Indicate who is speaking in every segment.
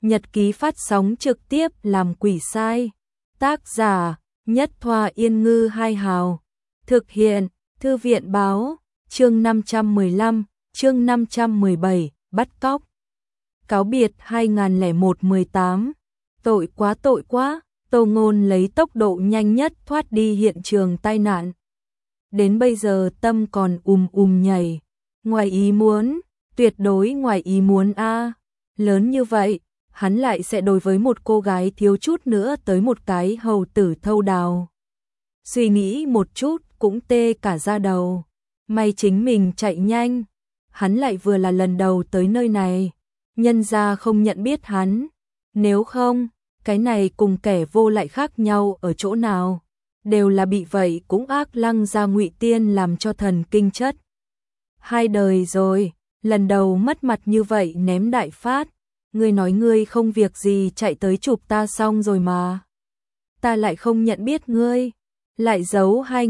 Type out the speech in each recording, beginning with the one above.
Speaker 1: Nhật ký phát sóng trực tiếp làm quỷ sai. Tác giả Nhất Thoa Yên Ngư Hai Hào. Thực hiện Thư viện Báo. Chương 515, chương 517, bắt cóc. Cáo biệt 2001-18. Tội quá, Tô Ngôn lấy tốc độ nhanh nhất thoát đi hiện trường tai nạn. Đến bây giờ tâm còn nhảy. Ngoài ý muốn, tuyệt đối ngoài ý muốn a. Lớn như vậy, hắn lại sẽ đối với một cô gái thiếu chút nữa tới một cái hầu tử thâu đào. Suy nghĩ một chút cũng tê cả da đầu. May chính mình chạy nhanh, hắn lại vừa là lần đầu tới nơi này, nhân ra không nhận biết hắn. Nếu không, cái này cùng kẻ vô lại khác nhau ở chỗ nào, đều là bị vậy cũng ác lăng ra Ngụy Tiên làm cho thần kinh chất. Hai đời rồi, lần đầu mất mặt như vậy ném đại phát. Ngươi nói ngươi không việc gì chạy tới chụp ta xong rồi mà. Ta lại không nhận biết ngươi, lại giấu 2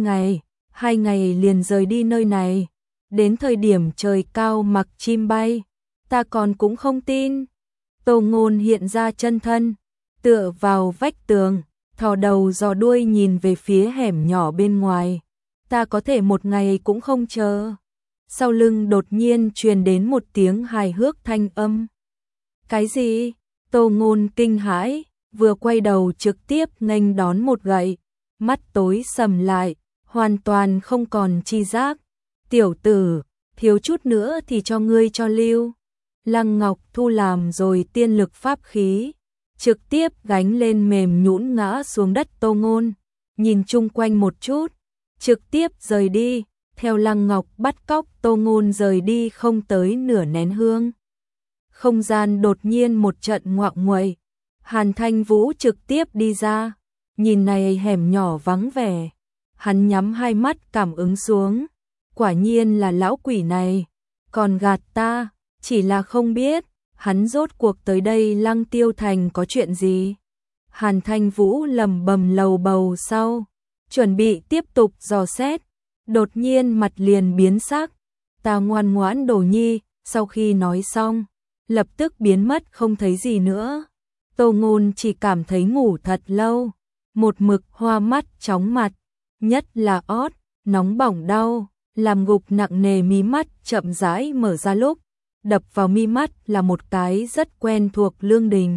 Speaker 1: ngày liền rời đi nơi này. Đến thời điểm trời cao mặc chim bay, ta còn cũng không tin. Tô Ngôn hiện ra chân thân, tựa vào vách tường, thò đầu dò đuôi nhìn về phía hẻm nhỏ bên ngoài. Ta có thể một ngày cũng không chờ. Sau lưng đột nhiên truyền đến một tiếng hài hước thanh âm. Cái gì? Tô Ngôn kinh hãi, vừa quay đầu trực tiếp nghênh đón một gậy, mắt tối sầm lại, hoàn toàn không còn chi giác. Tiểu tử, thiếu chút nữa thì cho ngươi cho lưu. Lăng Ngọc Thu làm rồi tiên lực pháp khí, trực tiếp gánh lên mềm nhũn ngã xuống đất. Tô Ngôn nhìn chung quanh một chút, trực tiếp rời đi. Theo Lăng Ngọc bắt cóc Tô Ngôn rời đi không tới nửa nén hương. Không gian đột nhiên một trận ngoạng nguậy. Hàn Thanh Vũ trực tiếp đi ra, nhìn này hẻm nhỏ vắng vẻ. Hắn nhắm hai mắt cảm ứng xuống. Quả nhiên là lão quỷ này, còn gạt ta, chỉ là không biết, hắn rốt cuộc tới đây Lăng Tiêu Thành có chuyện gì. Hàn Thanh Vũ lầm bầm lầu bầu sau, chuẩn bị tiếp tục dò xét. Đột nhiên mặt liền biến sắc. Ta ngoan ngoãn đồ nhi, sau khi nói xong, lập tức biến mất không thấy gì nữa. Tô Ngôn chỉ cảm thấy ngủ thật lâu, một mực hoa mắt chóng mặt, nhất là ót, nóng bỏng đau, làm gục nặng nề mí mắt chậm rãi mở ra lúc, đập vào mi mắt là một cái rất quen thuộc lương đình.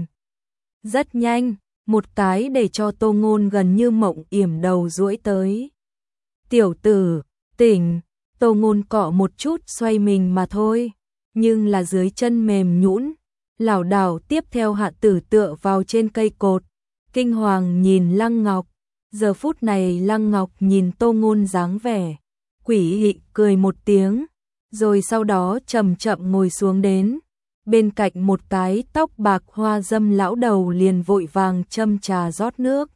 Speaker 1: Rất nhanh, một cái để cho Tô Ngôn gần như mộng yểm đầu duỗi tới. Tiểu tử, tỉnh. Tô Ngôn cọ một chút xoay mình mà thôi, nhưng là dưới chân mềm nhũn, lảo đảo tiếp theo hạ tử tựa vào trên cây cột, kinh hoàng nhìn Lăng Ngọc. Giờ phút này Lăng Ngọc nhìn Tô Ngôn dáng vẻ, quỷ hị cười một tiếng, rồi sau đó chậm chậm ngồi xuống đến. Bên cạnh một cái tóc bạc hoa dâm lão đầu liền vội vàng châm trà rót nước.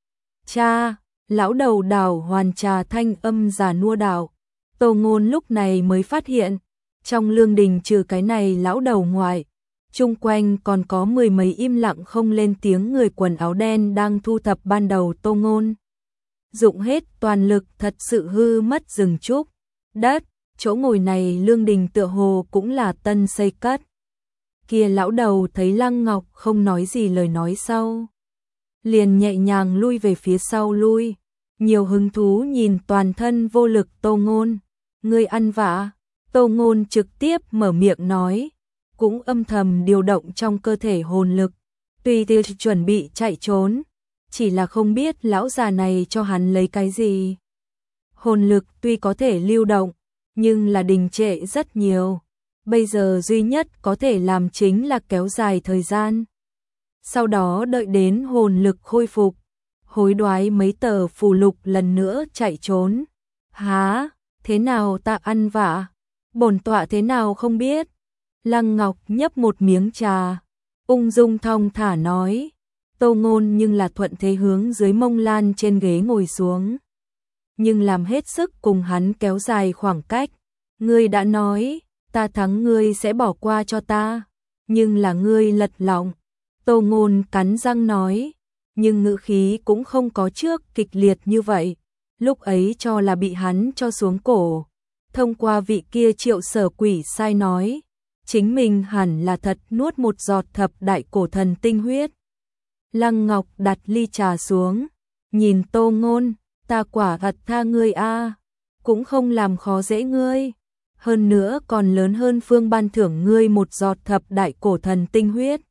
Speaker 1: Cha, lão đầu đảo hoàn trà thanh âm già nua đảo. Tô Ngôn lúc này mới phát hiện, trong lương đình trừ cái này lão đầu ngoài, chung quanh còn có 10 mấy im lặng không lên tiếng người quần áo đen đang thu thập ban đầu. Tô Ngôn dụng hết toàn lực thật sự hư mất rừng trúc, đất, chỗ ngồi này lương đình tựa hồ cũng là tân xây cất. Kia lão đầu thấy Lăng Ngọc không nói gì lời nói sau, liền nhẹ nhàng lui về phía sau lui, nhiều hứng thú nhìn toàn thân vô lực Tô Ngôn. Ngươi ăn vạ. Tô Ngôn trực tiếp mở miệng nói, cũng âm thầm điều động trong cơ thể hồn lực, tùy tiêu chuẩn bị chạy trốn, chỉ là không biết lão già này cho hắn lấy cái gì. Hồn lực tuy có thể lưu động, nhưng là đình trệ rất nhiều, bây giờ duy nhất có thể làm chính là kéo dài thời gian. Sau đó đợi đến hồn lực khôi phục, hối đoái mấy tờ phù lục lần nữa chạy trốn. Hả? Thế nào ta ăn vạ? Bổn tọa thế nào không biết? Lăng Ngọc nhấp một miếng trà, ung dung thong thả nói. Tô Ngôn nhưng là thuận thế hướng dưới mông lan trên ghế ngồi xuống, nhưng làm hết sức cùng hắn kéo dài khoảng cách. Ngươi đã nói, ta thắng ngươi sẽ bỏ qua cho ta, nhưng là ngươi lật lọng. Tô Ngôn cắn răng nói, nhưng ngữ khí cũng không có trước kịch liệt như vậy. Lúc ấy cho là bị hắn cho xuống cổ, thông qua vị kia Triệu Sở quỷ sai nói, chính mình hẳn là thật nuốt một giọt thập đại cổ thần tinh huyết. Lăng Ngọc đặt ly trà xuống, nhìn Tô Ngôn, ta quả thật tha ngươi a, cũng không làm khó dễ ngươi, hơn nữa còn lớn hơn phương ban thưởng ngươi một giọt thập đại cổ thần tinh huyết.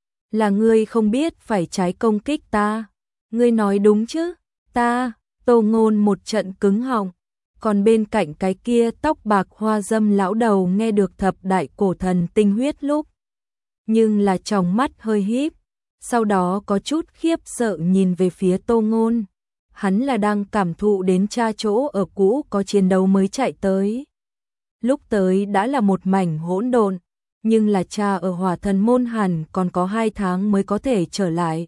Speaker 1: Là ngươi không biết phải trái công kích ta, ngươi nói đúng chứ? Ta, Tô Ngôn một trận cứng họng, còn bên cạnh cái kia tóc bạc hoa dâm lão đầu nghe được thập đại cổ thần tinh huyết lúc, nhưng là tròng mắt hơi híp, sau đó có chút khiếp sợ nhìn về phía Tô Ngôn. Hắn là đang cảm thụ đến cha chỗ ở cũ có chiến đấu mới chạy tới. Lúc tới đã là một mảnh hỗn độn, nhưng là cha ở Hỏa Thần môn hẳn còn có 2 tháng mới có thể trở lại.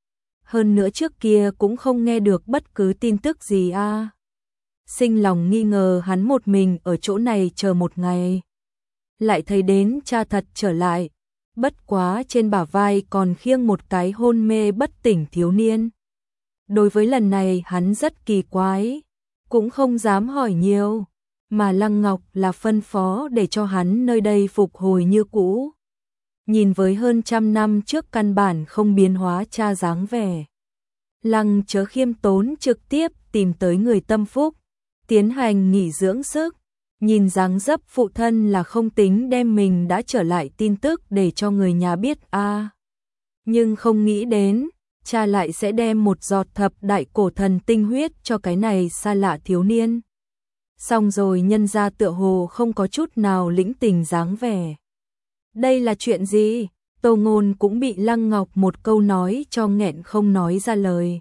Speaker 1: Hơn nữa trước kia cũng không nghe được bất cứ tin tức gì a. Sinh lòng nghi ngờ hắn một mình ở chỗ này chờ một ngày. Lại thấy đến cha thật trở lại, bất quá trên bả vai còn khiêng một cái hôn mê bất tỉnh thiếu niên. Đối với lần này hắn rất kỳ quái, cũng không dám hỏi nhiều, mà Lăng Ngọc là phân phó để cho hắn nơi đây phục hồi như cũ. Nhìn với hơn 100 năm trước căn bản không biến hóa cha dáng vẻ. Lăng Chớ khiêm tốn trực tiếp tìm tới người tâm phúc, tiến hành nghỉ dưỡng sức, nhìn dáng dấp phụ thân là không tính đem mình đã trở lại tin tức để cho người nhà biết a. Nhưng không nghĩ đến, cha lại sẽ đem một giọt thập đại cổ thần tinh huyết cho cái này xa lạ thiếu niên. Xong rồi nhân ra tựa hồ không có chút nào lĩnh tình dáng vẻ. Đây là chuyện gì? Tô Ngôn cũng bị Lăng Ngọc một câu nói cho nghẹn không nói ra lời.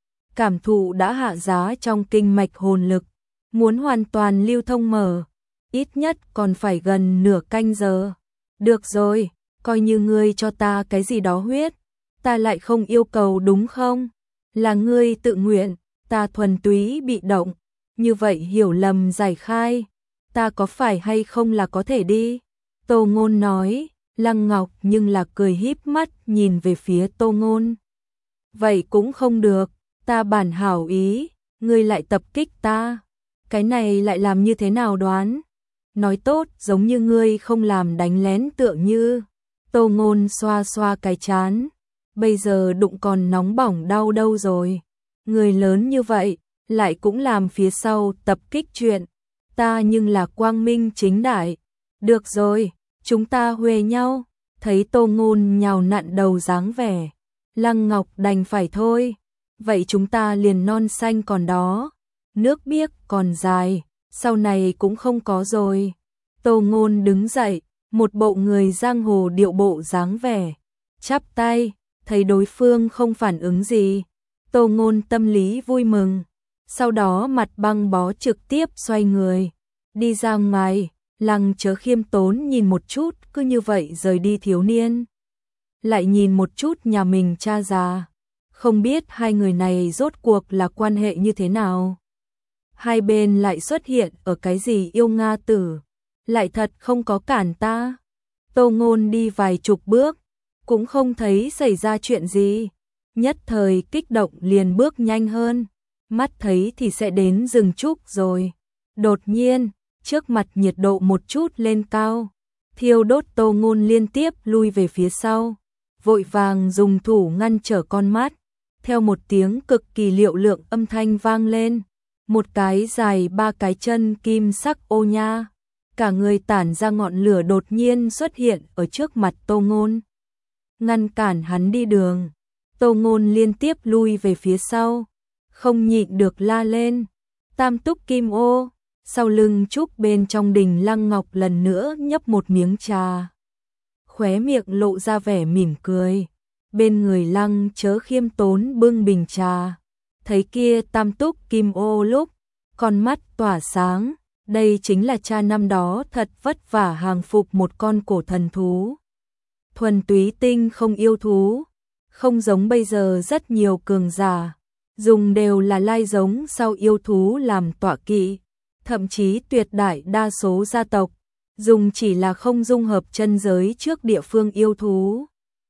Speaker 1: Cảm thụ đã hạ giá trong kinh mạch hồn lực, muốn hoàn toàn lưu thông mở, ít nhất còn phải gần nửa canh giờ. Được rồi, coi như ngươi cho ta cái gì đó huyết, ta lại không yêu cầu đúng không? Là ngươi tự nguyện, ta thuần túy bị động, như vậy hiểu lầm giải khai, ta có phải hay không là có thể đi? Tô Ngôn nói. Lăng Ngọc nhưng là cười híp mắt nhìn về phía Tô Ngôn. Vậy cũng không được, ta bản hảo ý, ngươi lại tập kích ta. Cái này lại làm như thế nào đoán? Nói tốt giống như ngươi không làm đánh lén tựa như. Tô Ngôn xoa xoa cái trán. Bây giờ đụng còn nóng bỏng đau đâu rồi. Người lớn như vậy, lại cũng làm phía sau tập kích chuyện. Ta nhưng là quang minh chính đại. Được rồi. Chúng ta huề nhau, thấy Tô Ngôn nhào nặn đầu dáng vẻ. Lăng Ngọc đành phải thôi, vậy chúng ta liền non xanh còn đó, nước biếc còn dài, sau này cũng không có rồi. Tô Ngôn đứng dậy, một bộ người giang hồ điệu bộ dáng vẻ, chắp tay, thấy đối phương không phản ứng gì. Tô Ngôn tâm lý vui mừng, sau đó mặt băng bó trực tiếp xoay người, đi ra ngoài. Lăng Chớ khiêm tốn nhìn một chút, cứ như vậy rời đi thiếu niên. Lại nhìn một chút nhà mình cha già, không biết hai người này rốt cuộc là quan hệ như thế nào. Hai bên lại xuất hiện ở cái gì yêu Nga tử, lại thật không có cản ta. Tô Ngôn đi vài chục bước, cũng không thấy xảy ra chuyện gì. Nhất thời kích động liền bước nhanh hơn, mắt thấy thì sẽ đến rừng trúc rồi. Đột nhiên, trước mặt nhiệt độ một chút lên cao, thiêu đốt. Tô Ngôn liên tiếp lui về phía sau, vội vàng dùng thủ ngăn trở con mắt. Theo một tiếng cực kỳ liệu lượng âm thanh vang lên, một cái dài 3 cái chân kim sắc ô nha, cả người tản ra ngọn lửa đột nhiên xuất hiện ở trước mặt Tô Ngôn, ngăn cản hắn đi đường. Tô Ngôn liên tiếp lui về phía sau, không nhịn được la lên, tam túc kim ô. Sau lưng trúc bên trong đình Lăng Ngọc lần nữa nhấp một miếng trà, khóe miệng lộ ra vẻ mỉm cười. Bên người Lăng Chớ khiêm tốn bưng bình trà, thấy kia tam túc kim ô lúc, con mắt tỏa sáng. Đây chính là cha năm đó thật vất vả hàng phục một con cổ thần thú. Thuần túy tinh không yêu thú, không giống bây giờ rất nhiều cường giả, dùng đều là lai giống sau yêu thú làm tọa kỵ. Thậm chí tuyệt đại đa số gia tộc, dùng chỉ là không dung hợp chân giới trước địa phương yêu thú.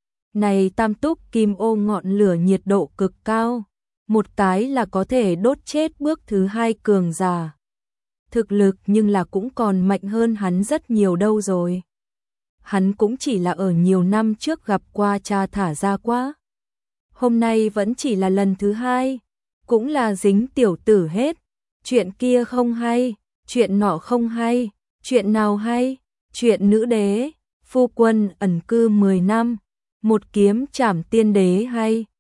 Speaker 1: Này tam túc kim ô ngọn lửa nhiệt độ cực cao, một cái là có thể đốt chết bước thứ 2 cường giả. Thực lực nhưng là cũng còn mạnh hơn hắn rất nhiều đâu rồi. hắn cũng chỉ là ở nhiều năm trước gặp qua cha thả ra quá. Hôm nay vẫn chỉ là lần thứ hai, cũng là dính tiểu tử hết. Chuyện kia không hay, chuyện nọ không hay, chuyện nào hay, chuyện nữ đế, phu quân ẩn cư 10 năm, một kiếm trảm tiên đế hay.